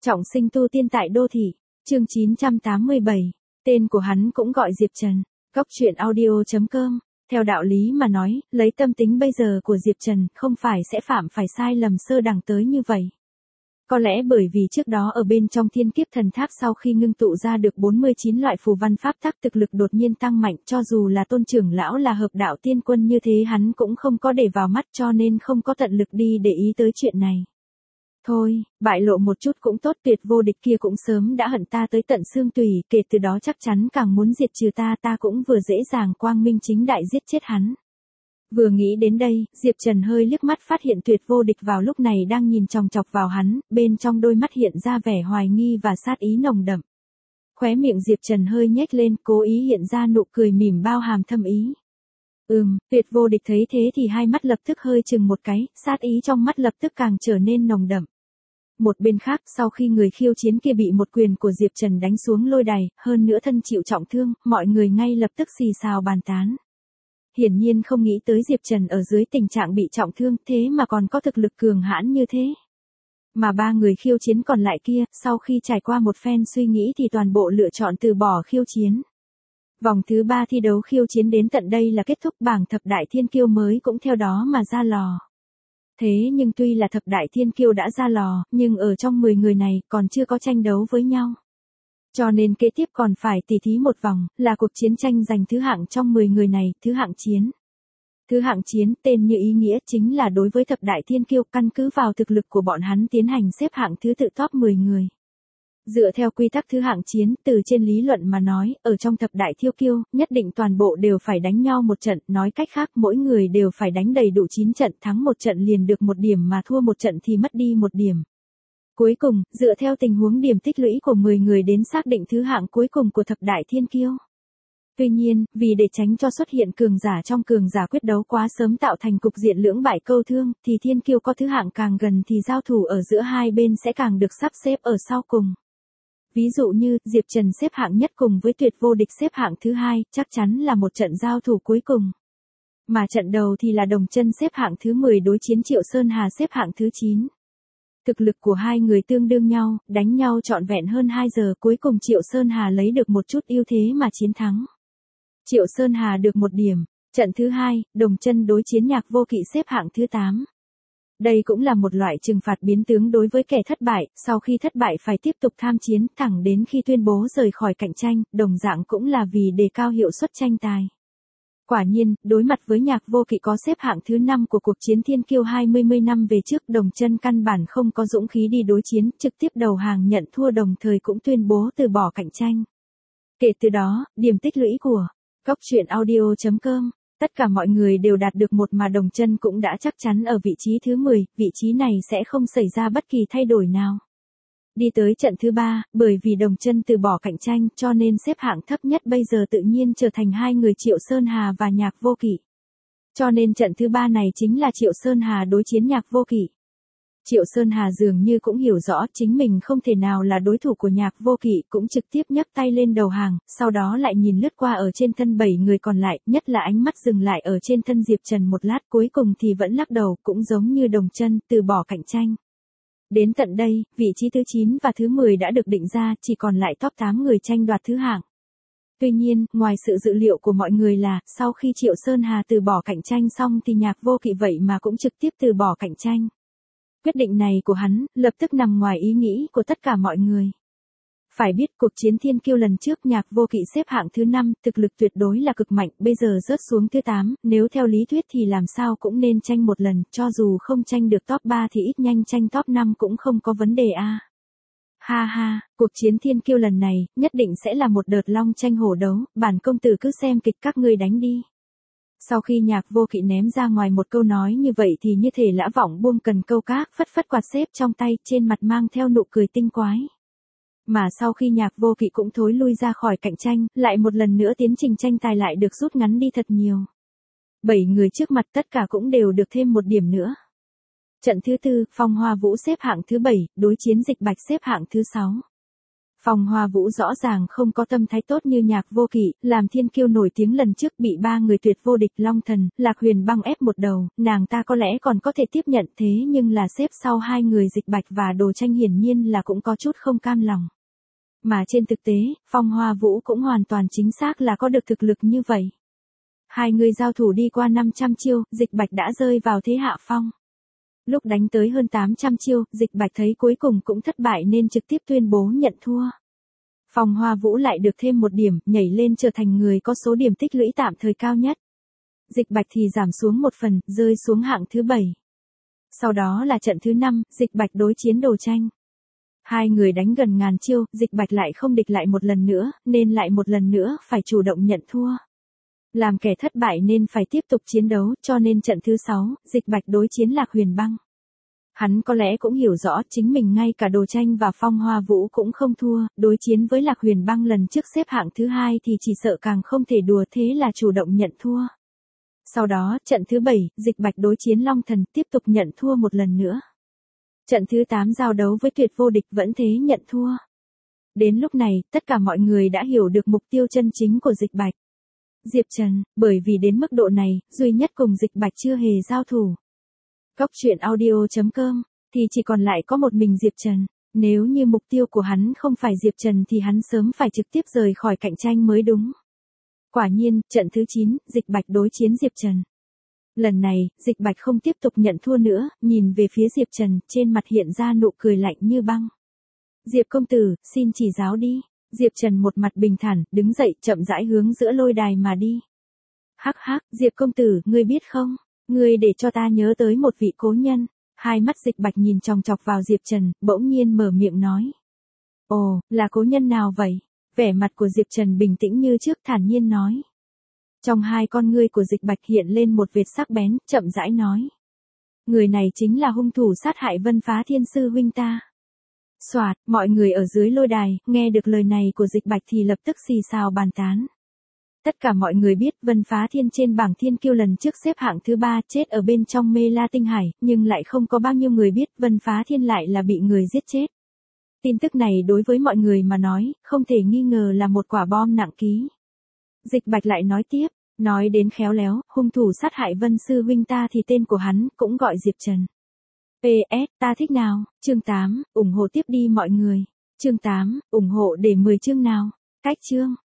Trọng sinh tu tiên tại đô thị, chương 987, tên của hắn cũng gọi Diệp Trần. Góc truyện audio.com, theo đạo lý mà nói, lấy tâm tính bây giờ của Diệp Trần không phải sẽ phạm phải sai lầm sơ đẳng tới như vậy. Có lẽ bởi vì trước đó ở bên trong thiên kiếp thần tháp sau khi ngưng tụ ra được 49 loại phù văn pháp tắc thực lực đột nhiên tăng mạnh, cho dù là tôn trưởng lão là hợp đạo tiên quân như thế hắn cũng không có để vào mắt, cho nên không có tận lực đi để ý tới chuyện này. Thôi, bại lộ một chút cũng tốt, Tuyệt vô địch kia cũng sớm đã hận ta tới tận xương tủy, kể từ đó chắc chắn càng muốn diệt trừ ta cũng vừa dễ dàng quang minh chính đại giết chết hắn. Vừa nghĩ đến đây, Diệp Trần hơi liếc mắt phát hiện Tuyệt vô địch vào lúc này đang nhìn chòng chọc vào hắn, bên trong đôi mắt hiện ra vẻ hoài nghi và sát ý nồng đậm. Khóe miệng Diệp Trần hơi nhếch lên, cố ý hiện ra nụ cười mỉm bao hàm thâm ý. Tuyệt vô địch thấy thế thì hai mắt lập tức hơi chừng một cái, sát ý trong mắt lập tức càng trở nên nồng đậm. Một bên khác, sau khi người khiêu chiến kia bị một quyền của Diệp Trần đánh xuống lôi đài, hơn nữa thân chịu trọng thương, mọi người ngay lập tức xì xào bàn tán. Hiển nhiên không nghĩ tới Diệp Trần ở dưới tình trạng bị trọng thương thế mà còn có thực lực cường hãn như thế. Mà ba người khiêu chiến còn lại kia, sau khi trải qua một phen suy nghĩ thì toàn bộ lựa chọn từ bỏ khiêu chiến. Vòng thứ 3 thi đấu khiêu chiến đến tận đây là kết thúc, bảng thập đại thiên kiêu mới cũng theo đó mà ra lò. Thế nhưng tuy là thập đại thiên kiêu đã ra lò, nhưng ở trong 10 người này còn chưa có tranh đấu với nhau. Cho nên kế tiếp còn phải tỉ thí một vòng, là cuộc chiến tranh giành thứ hạng trong 10 người này, thứ hạng chiến. Thứ hạng chiến, tên như ý nghĩa, chính là đối với thập đại thiên kiêu, căn cứ vào thực lực của bọn hắn tiến hành xếp hạng thứ tự top 10 người. Dựa theo quy tắc thứ hạng chiến, từ trên lý luận mà nói, ở trong thập đại thiên kiêu, nhất định toàn bộ đều phải đánh nhau một trận, nói cách khác mỗi người đều phải đánh đầy đủ 9 trận, thắng một trận liền được 1 điểm mà thua một trận thì mất đi 1 điểm. Cuối cùng, dựa theo tình huống điểm tích lũy của 10 người đến xác định thứ hạng cuối cùng của thập đại thiên kiêu. Tuy nhiên, vì để tránh cho xuất hiện cường giả trong cường giả quyết đấu quá sớm tạo thành cục diện lưỡng bại câu thương, thì thiên kiêu có thứ hạng càng gần thì giao thủ ở giữa hai bên sẽ càng được sắp xếp ở sau cùng. Ví dụ như, Diệp Trần xếp hạng nhất cùng với Tuyệt vô địch xếp hạng thứ hai, chắc chắn là một trận giao thủ cuối cùng. Mà trận đầu thì là Đồng Chân xếp hạng thứ 10 đối chiến Triệu Sơn Hà xếp hạng thứ 9. Thực lực của hai người tương đương nhau, đánh nhau trọn vẹn hơn 2 giờ, cuối cùng Triệu Sơn Hà lấy được một chút ưu thế mà chiến thắng. Triệu Sơn Hà được 1 điểm. Trận thứ 2, Đồng Chân đối chiến Nhạc Vô Kỵ xếp hạng thứ 8. Đây cũng là một loại trừng phạt biến tướng đối với kẻ thất bại, sau khi thất bại phải tiếp tục tham chiến thẳng đến khi tuyên bố rời khỏi cạnh tranh, đồng dạng cũng là vì đề cao hiệu suất tranh tài. Quả nhiên, đối mặt với Nhạc Vô Kỵ có xếp hạng thứ 5 của cuộc chiến thiên kiêu 20 năm về trước, Đồng Chân căn bản không có dũng khí đi đối chiến, trực tiếp đầu hàng nhận thua đồng thời cũng tuyên bố từ bỏ cạnh tranh. Kể từ đó, điểm tích lũy của Góc truyện audio.com, tất cả mọi người đều đạt được 1 mà Đồng Chân cũng đã chắc chắn ở vị trí thứ 10, vị trí này sẽ không xảy ra bất kỳ thay đổi nào. Đi tới trận thứ 3, bởi vì Đồng Chân từ bỏ cạnh tranh cho nên xếp hạng thấp nhất bây giờ tự nhiên trở thành hai người Triệu Sơn Hà và Nhạc Vô Kỵ. Cho nên trận thứ 3 này chính là Triệu Sơn Hà đối chiến Nhạc Vô Kỵ. Triệu Sơn Hà dường như cũng hiểu rõ chính mình không thể nào là đối thủ của Nhạc Vô Kỵ, cũng trực tiếp nhấc tay lên đầu hàng, sau đó lại nhìn lướt qua ở trên thân 7 người còn lại, nhất là ánh mắt dừng lại ở trên thân Diệp Trần một lát, cuối cùng thì vẫn lắc đầu, cũng giống như Đồng Chân, từ bỏ cạnh tranh. Đến tận đây, vị trí thứ 9 và thứ 10 đã được định ra, chỉ còn lại top 8 người tranh đoạt thứ hạng. Tuy nhiên, ngoài sự dự liệu của mọi người là, sau khi Triệu Sơn Hà từ bỏ cạnh tranh xong thì Nhạc Vô Kỵ vậy mà cũng trực tiếp từ bỏ cạnh tranh. Quyết định này của hắn, lập tức nằm ngoài ý nghĩ của tất cả mọi người. Phải biết cuộc chiến thiên kiêu lần trước Nhạc Vô Kỵ xếp hạng thứ 5, thực lực tuyệt đối là cực mạnh, bây giờ rớt xuống thứ 8, nếu theo lý thuyết thì làm sao cũng nên tranh một lần, cho dù không tranh được top 3 thì ít nhanh tranh top 5 cũng không có vấn đề a. Ha ha, cuộc chiến thiên kiêu lần này, nhất định sẽ là một đợt long tranh hổ đấu, bản công tử cứ xem kịch các ngươi đánh đi. Sau khi Nhạc Vô Kỵ ném ra ngoài một câu nói như vậy thì như thể lã vọng buông cần câu cá, phất phất quạt xếp trong tay, trên mặt mang theo nụ cười tinh quái. Mà sau khi Nhạc Vô Kỵ cũng thối lui ra khỏi cạnh tranh, lại một lần nữa tiến trình tranh tài lại được rút ngắn đi thật nhiều. 7 người trước mặt tất cả cũng đều được thêm 1 điểm nữa. Trận thứ 4, Phong Hoa Vũ xếp hạng thứ 7, đối chiến Dịch Bạch xếp hạng thứ 6. Phong Hoa Vũ rõ ràng không có tâm thái tốt như Nhạc Vô Kỵ, làm thiên kiêu nổi tiếng lần trước bị ba người tuyệt vô địch Long Thần, Lạc Huyền Băng ép một đầu, nàng ta có lẽ còn có thể tiếp nhận thế nhưng là xếp sau hai người Dịch Bạch và Đồ Tranh hiển nhiên là cũng có chút không cam lòng. Mà trên thực tế, Phong Hoa Vũ cũng hoàn toàn chính xác là có được thực lực như vậy. Hai người giao thủ đi qua 500 chiêu, Dịch Bạch đã rơi vào thế hạ phong. Lúc đánh tới hơn 800 chiêu, Dịch Bạch thấy cuối cùng cũng thất bại nên trực tiếp tuyên bố nhận thua. Phong Hoa Vũ lại được thêm một điểm, nhảy lên trở thành người có số điểm tích lũy tạm thời cao nhất. Dịch Bạch thì giảm xuống một phần, rơi xuống hạng thứ 7. Sau đó là trận thứ 5, Dịch Bạch đối chiến Đồ Tranh. Hai người đánh gần ngàn chiêu, Dịch Bạch lại không địch lại một lần nữa, nên lại một lần nữa phải chủ động nhận thua. Làm kẻ thất bại nên phải tiếp tục chiến đấu, cho nên trận thứ 6, Dịch Bạch đối chiến Lạc Huyền Băng. Hắn có lẽ cũng hiểu rõ chính mình ngay cả Đồ Tranh và Phong Hoa Vũ cũng không thua, đối chiến với Lạc Huyền Băng lần trước xếp hạng thứ 2 thì chỉ sợ càng không thể đùa, thế là chủ động nhận thua. Sau đó, trận thứ 7, Dịch Bạch đối chiến Long Thần tiếp tục nhận thua một lần nữa. Trận thứ 8 giao đấu với tuyệt vô địch vẫn thế nhận thua. Đến lúc này, tất cả mọi người đã hiểu được mục tiêu chân chính của Dịch Bạch. Diệp Trần, bởi vì đến mức độ này, duy nhất cùng Dịch Bạch chưa hề giao thủ. Góc truyện audio.com, thì chỉ còn lại có một mình Diệp Trần. Nếu như mục tiêu của hắn không phải Diệp Trần thì hắn sớm phải trực tiếp rời khỏi cạnh tranh mới đúng. Quả nhiên, trận thứ 9, Dịch Bạch đối chiến Diệp Trần. Lần này, Dịch Bạch không tiếp tục nhận thua nữa, nhìn về phía Diệp Trần, trên mặt hiện ra nụ cười lạnh như băng. Diệp công tử, xin chỉ giáo đi. Diệp Trần một mặt bình thản, đứng dậy, chậm rãi hướng giữa lôi đài mà đi. Hắc hắc, Diệp công tử, ngươi biết không? Ngươi để cho ta nhớ tới một vị cố nhân. Hai mắt Dịch Bạch nhìn chòng chọc vào Diệp Trần, bỗng nhiên mở miệng nói. Ồ, là cố nhân nào vậy? Vẻ mặt của Diệp Trần bình tĩnh như trước, thản nhiên nói. Trong hai con ngươi của Dịch Bạch hiện lên một vệt sắc bén, chậm rãi nói. Người này chính là hung thủ sát hại Vân Phá Thiên sư huynh ta. Soạt, mọi người ở dưới lôi đài, nghe được lời này của Dịch Bạch thì lập tức xì xào bàn tán. Tất cả mọi người biết Vân Phá Thiên trên bảng thiên kiêu lần trước xếp hạng thứ 3 chết ở bên trong Mê La Tinh Hải, nhưng lại không có bao nhiêu người biết Vân Phá Thiên lại là bị người giết chết. Tin tức này đối với mọi người mà nói, không thể nghi ngờ là một quả bom nặng ký. Dịch Bạch lại nói tiếp, nói đến khéo léo, hung thủ sát hại Vân sư huynh ta thì tên của hắn cũng gọi Diệp Trần. PS, ta thích nào, chương 8, ủng hộ tiếp đi mọi người. Chương 8, ủng hộ để 10 chương nào. Cách chương.